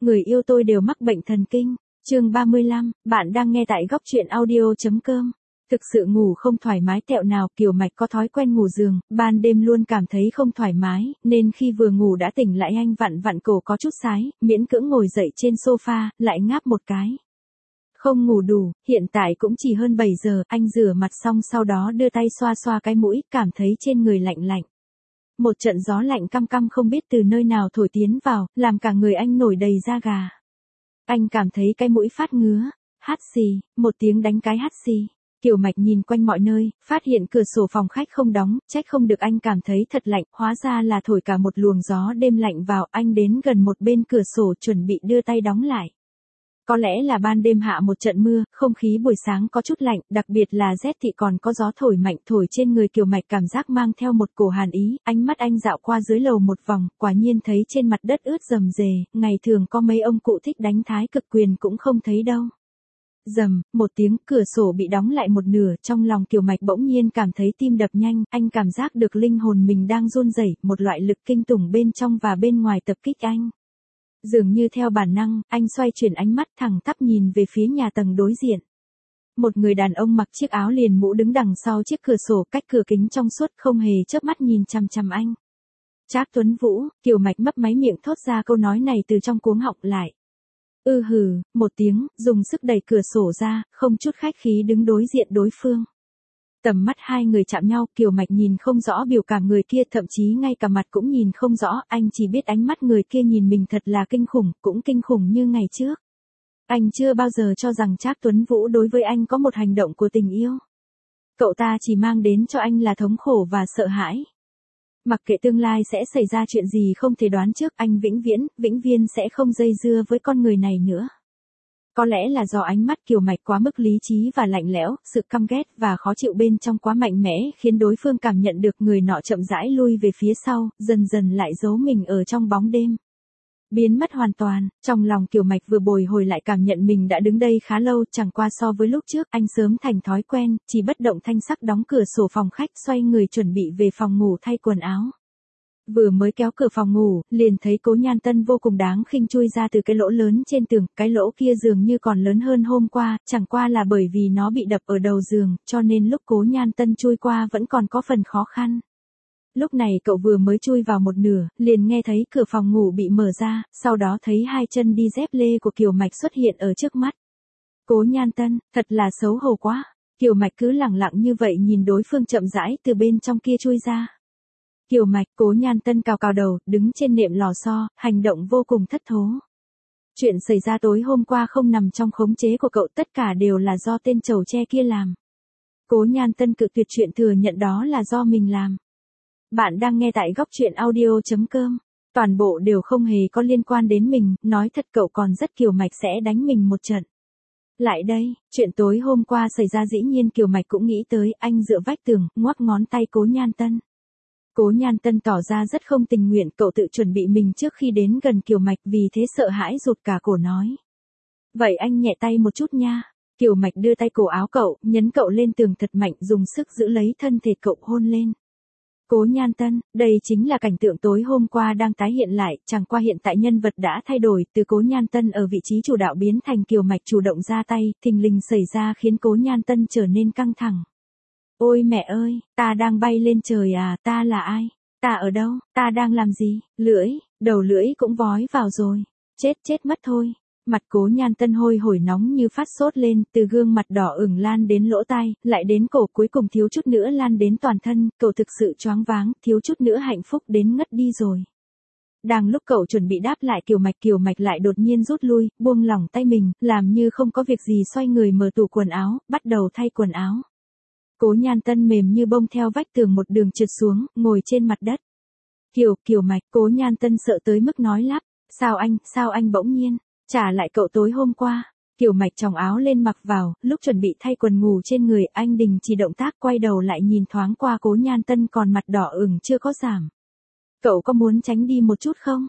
người yêu tôi đều mắc bệnh thần kinh. Chương 35, bạn đang nghe tại góc truyện audio.com. Thực sự ngủ không thoải mái tẹo nào, Kiều Mạch có thói quen ngủ giường, ban đêm luôn cảm thấy không thoải mái, nên khi vừa ngủ đã tỉnh lại anh vặn vặn cổ có chút sái, miễn cưỡng ngồi dậy trên sofa, lại ngáp một cái. Không ngủ đủ, hiện tại cũng chỉ hơn 7 giờ, anh rửa mặt xong sau đó đưa tay xoa xoa cái mũi, cảm thấy trên người lạnh lạnh. Một trận gió lạnh căm căm không biết từ nơi nào thổi tiến vào, làm cả người anh nổi đầy da gà. Anh cảm thấy cái mũi phát ngứa, hắt xì, một tiếng đánh cái hắt xì. Kiều Mạch nhìn quanh mọi nơi, phát hiện cửa sổ phòng khách không đóng, trách không được anh cảm thấy thật lạnh, hóa ra là thổi cả một luồng gió đêm lạnh vào, anh đến gần một bên cửa sổ chuẩn bị đưa tay đóng lại. Có lẽ là ban đêm hạ một trận mưa, không khí buổi sáng có chút lạnh, đặc biệt là rét thì còn có gió thổi mạnh thổi trên người Kiều Mạch cảm giác mang theo một cổ hàn ý, ánh mắt anh dạo qua dưới lầu một vòng, quả nhiên thấy trên mặt đất ướt rầm rề, ngày thường có mấy ông cụ thích đánh thái cực quyền cũng không thấy đâu. Rầm, một tiếng, cửa sổ bị đóng lại một nửa, trong lòng Kiều Mạch bỗng nhiên cảm thấy tim đập nhanh, anh cảm giác được linh hồn mình đang run rẩy, một loại lực kinh tủng bên trong và bên ngoài tập kích anh. Dường như theo bản năng, anh xoay chuyển ánh mắt thẳng tắp nhìn về phía nhà tầng đối diện. Một người đàn ông mặc chiếc áo liền mũ đứng đằng sau chiếc cửa sổ cách cửa kính trong suốt không hề chớp mắt nhìn chằm chằm anh. Trác Tuấn Vũ, Kiều Mạch mấp máy miệng thốt ra câu nói này từ trong cuống họng lại. Hừ, một tiếng, dùng sức đẩy cửa sổ ra, không chút khách khí đứng đối diện đối phương. Tầm mắt hai người chạm nhau, Kiều Mạch nhìn không rõ biểu cảm người kia, thậm chí ngay cả mặt cũng nhìn không rõ, anh chỉ biết ánh mắt người kia nhìn mình thật là kinh khủng, cũng kinh khủng như ngày trước. Anh chưa bao giờ cho rằng Trác Tuấn Vũ đối với anh có một hành động của tình yêu. Cậu ta chỉ mang đến cho anh là thống khổ và sợ hãi. Mặc kệ tương lai sẽ xảy ra chuyện gì không thể đoán trước, anh vĩnh viễn sẽ không dây dưa với con người này nữa. Có lẽ là do ánh mắt Kiều Mạch quá mức lý trí và lạnh lẽo, sự căm ghét và khó chịu bên trong quá mạnh mẽ khiến đối phương cảm nhận được người nọ chậm rãi lui về phía sau, dần dần lại giấu mình ở trong bóng đêm. Biến mất hoàn toàn, trong lòng Kiều Mạch vừa bồi hồi lại cảm nhận mình đã đứng đây khá lâu, chẳng qua so với lúc trước anh sớm thành thói quen, chỉ bất động thanh sắc đóng cửa sổ phòng khách xoay người chuẩn bị về phòng ngủ thay quần áo. Vừa mới kéo cửa phòng ngủ, liền thấy Cố Nhan Tân vô cùng đáng khinh chui ra từ cái lỗ lớn trên tường, cái lỗ kia dường như còn lớn hơn hôm qua, chẳng qua là bởi vì nó bị đập ở đầu giường, cho nên lúc Cố Nhan Tân chui qua vẫn còn có phần khó khăn. Lúc này cậu vừa mới chui vào một nửa, liền nghe thấy cửa phòng ngủ bị mở ra, sau đó thấy hai chân đi dép lê của Kiều Mạch xuất hiện ở trước mắt. Cố Nhan Tân, thật là xấu hổ quá. Kiều Mạch cứ lẳng lặng như vậy nhìn đối phương chậm rãi từ bên trong kia chui ra. Kiều Mạch, Cố Nhan Tân cào cào đầu, đứng trên nệm lò xo, hành động vô cùng thất thố. Chuyện xảy ra tối hôm qua không nằm trong khống chế của cậu, tất cả đều là do tên trầu tre kia làm. Cố Nhan Tân cự tuyệt chuyện thừa nhận đó là do mình làm. Bạn đang nghe tại góc truyện audio.com. Toàn bộ đều không hề có liên quan đến mình, nói thật cậu còn rất Kiều Mạch sẽ đánh mình một trận. Lại đây, chuyện tối hôm qua xảy ra dĩ nhiên Kiều Mạch cũng nghĩ tới, anh dựa vách tường, ngoắc ngón tay Cố Nhan Tân. Cố Nhan Tân tỏ ra rất không tình nguyện, cậu tự chuẩn bị mình trước khi đến gần Kiều Mạch, vì thế sợ hãi rụt cả cổ nói. Vậy anh nhẹ tay một chút nha. Kiều Mạch đưa tay cổ áo cậu, nhấn cậu lên tường thật mạnh, dùng sức giữ lấy thân thể cậu hôn lên. Cố Nhan Tân, đây chính là cảnh tượng tối hôm qua đang tái hiện lại, chẳng qua hiện tại nhân vật đã thay đổi, từ Cố Nhan Tân ở vị trí chủ đạo biến thành Kiều Mạch chủ động ra tay, thình lình xảy ra khiến Cố Nhan Tân trở nên căng thẳng. Ôi mẹ ơi, ta đang bay lên trời à, ta là ai? Ta ở đâu? Ta đang làm gì? Đầu lưỡi cũng vói vào rồi. Chết mất thôi. Mặt Cố Nhan Tân hôi hổi nóng như phát sốt lên, từ gương mặt đỏ ửng lan đến lỗ tai, lại đến cổ, cuối cùng thiếu chút nữa lan đến toàn thân, cậu thực sự choáng váng, thiếu chút nữa hạnh phúc đến ngất đi rồi. Đang lúc cậu chuẩn bị đáp lại Kiều Mạch lại đột nhiên rút lui, buông lỏng tay mình, làm như không có việc gì xoay người mở tủ quần áo, bắt đầu thay quần áo. Cố Nhan Tân mềm như bông theo vách tường một đường trượt xuống, ngồi trên mặt đất. Kiều Mạch, Cố Nhan Tân sợ tới mức nói lắp, sao anh bỗng nhiên trả lại cậu tối hôm qua. Kiều Mạch chòng áo lên mặc vào, lúc chuẩn bị thay quần ngủ trên người, anh đình chỉ động tác quay đầu lại nhìn thoáng qua Cố Nhan Tân còn mặt đỏ ửng chưa có giảm. Cậu có muốn tránh đi một chút không?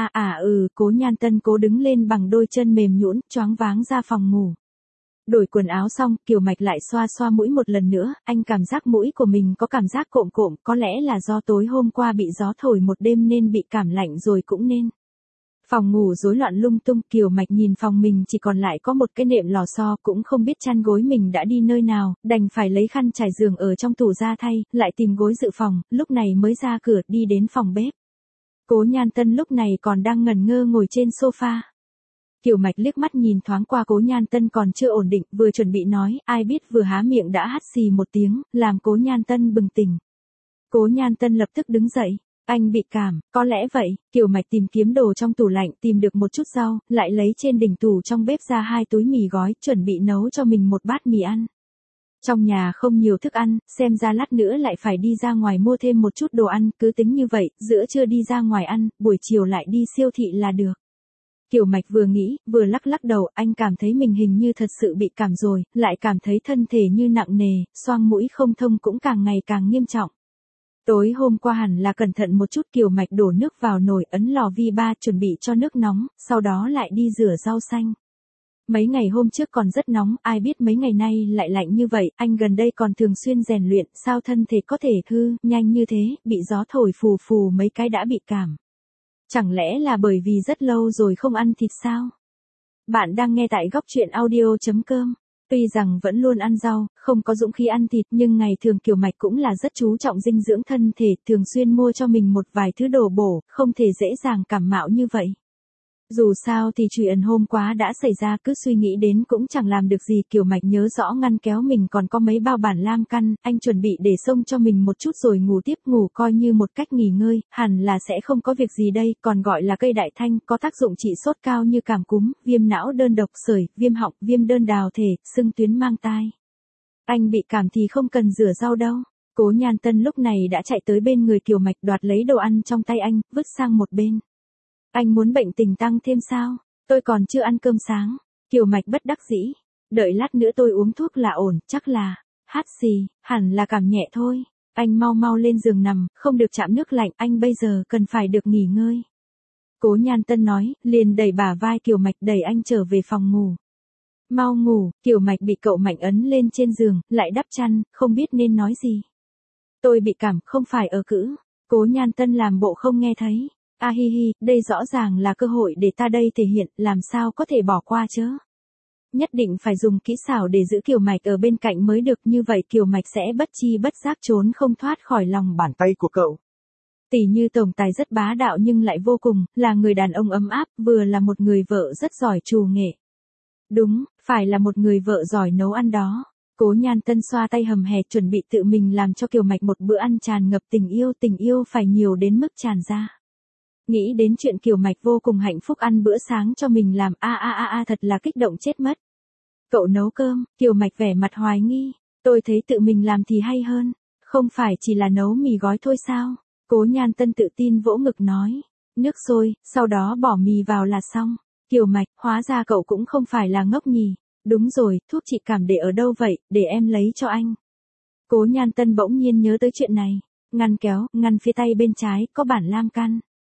Cố Nhan Tân cố đứng lên bằng đôi chân mềm nhũn, choáng váng ra phòng ngủ. Đổi quần áo xong, Kiều Mạch lại xoa xoa mũi một lần nữa, anh cảm giác mũi của mình có cảm giác cộm cộm, có lẽ là do tối hôm qua bị gió thổi một đêm nên bị cảm lạnh rồi cũng nên. Phòng ngủ rối loạn lung tung, Kiều Mạch nhìn phòng mình chỉ còn lại có một cái nệm lò xo, cũng không biết chăn gối mình đã đi nơi nào, đành phải lấy khăn trải giường ở trong tủ ra thay, lại tìm gối dự phòng, lúc này mới ra cửa đi đến phòng bếp. Cố Nhan Tân lúc này còn đang ngẩn ngơ ngồi trên sofa. Kiều Mạch liếc mắt nhìn thoáng qua Cố Nhan Tân còn chưa ổn định, vừa chuẩn bị nói, ai biết vừa há miệng đã hắt xì một tiếng, làm Cố Nhan Tân bừng tỉnh. Cố Nhan Tân lập tức đứng dậy. Anh bị cảm, có lẽ vậy. Kiều Mạch tìm kiếm đồ trong tủ lạnh, tìm được một chút rau, lại lấy trên đỉnh tủ trong bếp ra 2 túi mì gói, chuẩn bị nấu cho mình một bát mì ăn. Trong nhà không nhiều thức ăn, xem ra lát nữa lại phải đi ra ngoài mua thêm một chút đồ ăn, cứ tính như vậy, giữa trưa đi ra ngoài ăn, buổi chiều lại đi siêu thị là được. Kiều Mạch vừa nghĩ, vừa lắc lắc đầu, anh cảm thấy mình hình như thật sự bị cảm rồi, lại cảm thấy thân thể như nặng nề, xoang mũi không thông cũng càng ngày càng nghiêm trọng. Tối hôm qua hẳn là cẩn thận một chút, Kiều Mạch đổ nước vào nồi, ấn lò vi ba chuẩn bị cho nước nóng, sau đó lại đi rửa rau xanh. Mấy ngày hôm trước còn rất nóng, ai biết mấy ngày nay lại lạnh như vậy, anh gần đây còn thường xuyên rèn luyện, sao thân thể có thể hư nhanh như thế, bị gió thổi phù phù mấy cái đã bị cảm. Chẳng lẽ là bởi vì rất lâu rồi không ăn thịt sao? Bạn đang nghe tại góc truyện audio.com. Tuy rằng vẫn luôn ăn rau, không có dũng khí ăn thịt, nhưng ngày thường Kiều Mạch cũng là rất chú trọng dinh dưỡng thân thể, thường xuyên mua cho mình một vài thứ đồ bổ, không thể dễ dàng cảm mạo như vậy. Dù sao thì chuyện hôm qua đã xảy ra, cứ suy nghĩ đến cũng chẳng làm được gì. Kiều Mạch nhớ rõ ngăn kéo mình còn có mấy bao bản lam căn, anh chuẩn bị để xông cho mình một chút rồi ngủ tiếp, ngủ coi như một cách nghỉ ngơi, hẳn là sẽ không có việc gì đây, còn gọi là cây đại thanh, có tác dụng trị sốt cao như cảm cúm, viêm não đơn độc, sởi, viêm họng, viêm đơn đào thể, sưng tuyến mang tai. Anh bị cảm thì không cần rửa rau đâu. Cố Nhan Tân lúc này đã chạy tới bên người Kiều Mạch đoạt lấy đồ ăn trong tay anh, vứt sang một bên. Anh muốn bệnh tình tăng thêm sao? Tôi còn chưa ăn cơm sáng. Kiều Mạch bất đắc dĩ. Đợi lát nữa tôi uống thuốc là ổn, chắc là hắt xì, hẳn là cảm nhẹ thôi. Anh mau mau lên giường nằm, không được chạm nước lạnh, anh bây giờ cần phải được nghỉ ngơi. Cố Nhan Tân nói, liền đẩy bả vai Kiều Mạch, đẩy anh trở về phòng ngủ. Mau ngủ. Kiều Mạch bị cậu Mạnh ấn lên trên giường, lại đắp chăn, không biết nên nói gì. Tôi bị cảm, không phải ở cữ. Cố Nhan Tân làm bộ không nghe thấy. A hi hi, đây rõ ràng là cơ hội để ta đây thể hiện, làm sao có thể bỏ qua chứ? Nhất định phải dùng kỹ xảo để giữ Kiều Mạch ở bên cạnh mới được, như vậy Kiều Mạch sẽ bất chi bất giác trốn không thoát khỏi lòng bàn tay của cậu. Tỷ như tổng tài rất bá đạo nhưng lại vô cùng, là người đàn ông ấm áp, vừa là một người vợ rất giỏi trù nghệ. Đúng, phải là một người vợ giỏi nấu ăn đó. Cố Nhan Tân xoa tay hầm hè chuẩn bị tự mình làm cho Kiều Mạch một bữa ăn tràn ngập tình yêu phải nhiều đến mức tràn ra. Nghĩ đến chuyện Kiều Mạch vô cùng hạnh phúc ăn bữa sáng cho mình làm, thật là kích động chết mất. Cậu nấu cơm, Kiều Mạch vẻ mặt hoài nghi, tôi thấy tự mình làm thì hay hơn, không phải chỉ là nấu mì gói thôi sao? Cố Nhan Tân tự tin vỗ ngực nói, nước sôi, sau đó bỏ mì vào là xong. Kiều Mạch, hóa ra cậu cũng không phải là ngốc nhỉ. Đúng rồi, thuốc trị cảm để ở đâu vậy, để em lấy cho anh. Cố Nhan Tân bỗng nhiên nhớ tới chuyện này, ngăn kéo, ngăn phía tay bên trái, có bản lam căn.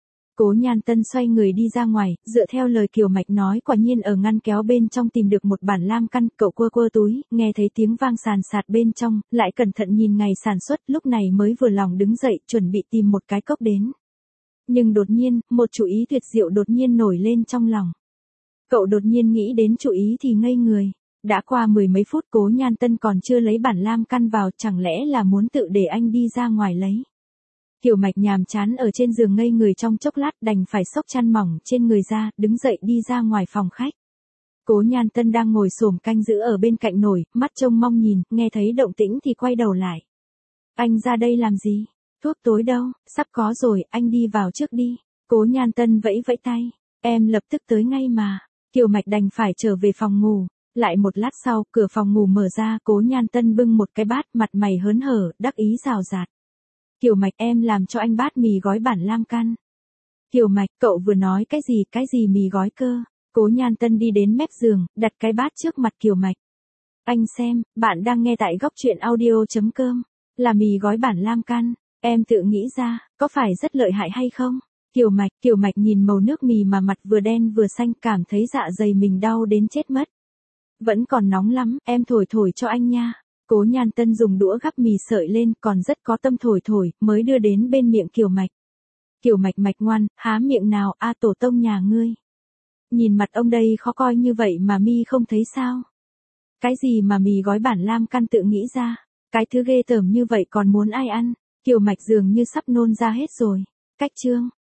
Cố Nhan Tân xoay người đi ra ngoài, dựa theo lời Kiều Mạch nói, quả nhiên ở ngăn kéo bên trong tìm được một bản lam căn, cậu quơ quơ túi, nghe thấy tiếng vang sàn sạt bên trong, lại cẩn thận nhìn ngày sản xuất, lúc này mới vừa lòng đứng dậy, chuẩn bị tìm một cái cốc đến. Nhưng đột nhiên, một chủ ý tuyệt diệu đột nhiên nổi lên trong lòng. Cậu đột nhiên nghĩ đến chủ ý thì ngây người. Đã qua 10 mấy phút Cố Nhan Tân còn chưa lấy bản lam căn vào, chẳng lẽ là muốn tự để anh đi ra ngoài lấy. Kiều Mạch nhàm chán ở trên giường ngây người trong chốc lát, đành phải xốc chăn mỏng trên người ra, đứng dậy đi ra ngoài phòng khách. Cố Nhan Tân đang ngồi xổm canh giữ ở bên cạnh nồi, mắt trông mong nhìn, nghe thấy động tĩnh thì quay đầu lại. Anh ra đây làm gì? Thuốc tối đâu, sắp có rồi, anh đi vào trước đi. Cố Nhan Tân vẫy vẫy tay, em lập tức tới ngay mà. Kiều Mạch đành phải trở về phòng ngủ. Lại một lát sau, cửa phòng ngủ mở ra, Cố Nhan Tân bưng một cái bát, mặt mày hớn hở, đắc ý rào rạt. Kiều Mạch, em làm cho anh bát mì gói bản lam căn. Kiều Mạch, cậu vừa nói cái gì mì gói cơ? Cố Nhan Tân đi đến mép giường, đặt cái bát trước mặt Kiều Mạch. Anh xem, bạn đang nghe tại góc truyện audio.com. Là mì gói bản lam căn, em tự nghĩ ra, có phải rất lợi hại hay không? Kiều Mạch nhìn màu nước mì mà mặt vừa đen vừa xanh, cảm thấy dạ dày mình đau đến chết mất. Vẫn còn nóng lắm, em thổi cho anh nha. Cố Nhan Tân dùng đũa gắp mì sợi lên, còn rất có tâm thổi, mới đưa đến bên miệng Kiều Mạch. Kiều Mạch Mạch ngoan, há miệng nào, a tổ tông nhà ngươi. Nhìn mặt ông đây khó coi như vậy mà mi không thấy sao? Cái gì mà mì gói bản lam căn tự nghĩ ra, cái thứ ghê tởm như vậy còn muốn ai ăn? Kiều Mạch dường như sắp nôn ra hết rồi. Cách chương